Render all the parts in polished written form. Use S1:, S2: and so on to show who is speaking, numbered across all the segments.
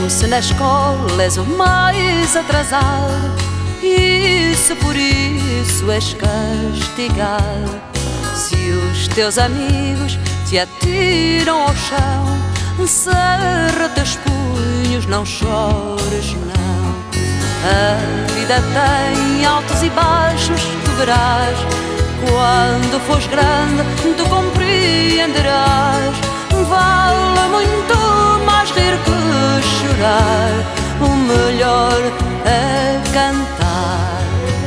S1: Mesmo se na escola és o mais atrasado, e se por isso és castigado, se os teus amigos te atiram ao chão, cerra teus punhos, não chores não. A vida tem altos e baixos, tu verás. Quando fores grande, tu compreenderás. Vale muito mais rir que chorar, o melhor é cantar.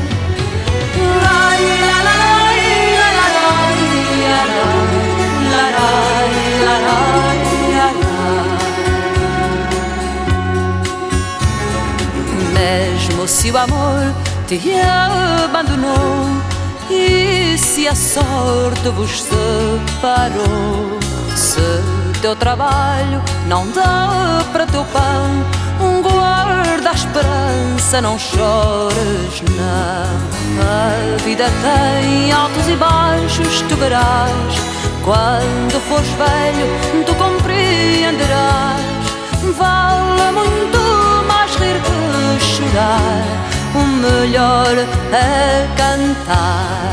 S1: Mesmo se o amor te abandonou e se a sorte vos separou, se teu trabalho não dá para teu pão, guarda a esperança, não chores não. A vida tem altos e baixos, tu verás. Quando fores velho, tu compreenderás. Vale muito mais rir que chorar, o melhor é cantar.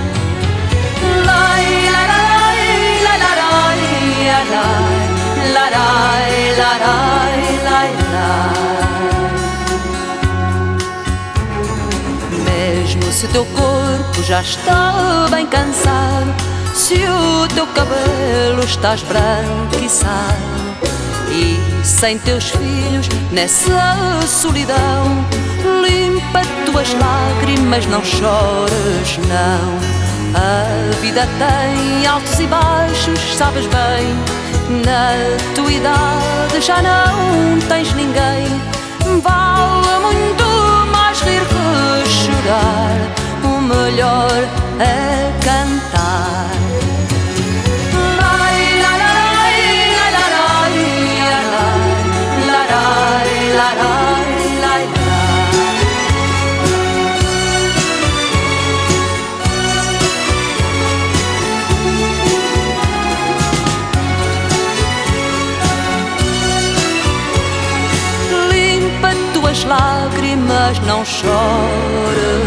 S1: Mesmo se teu corpo já está bem cansado, se o teu cabelo está esbranquiçado, e sem teus filhos nessa solidão, limpa tuas lágrimas, não chores não. A vida tem altos e baixos, sabes bem. Na tua idade já não tens ninguém. Vale muito mais rir que chorar, o melhor é cantar. Lágrimas, não chores.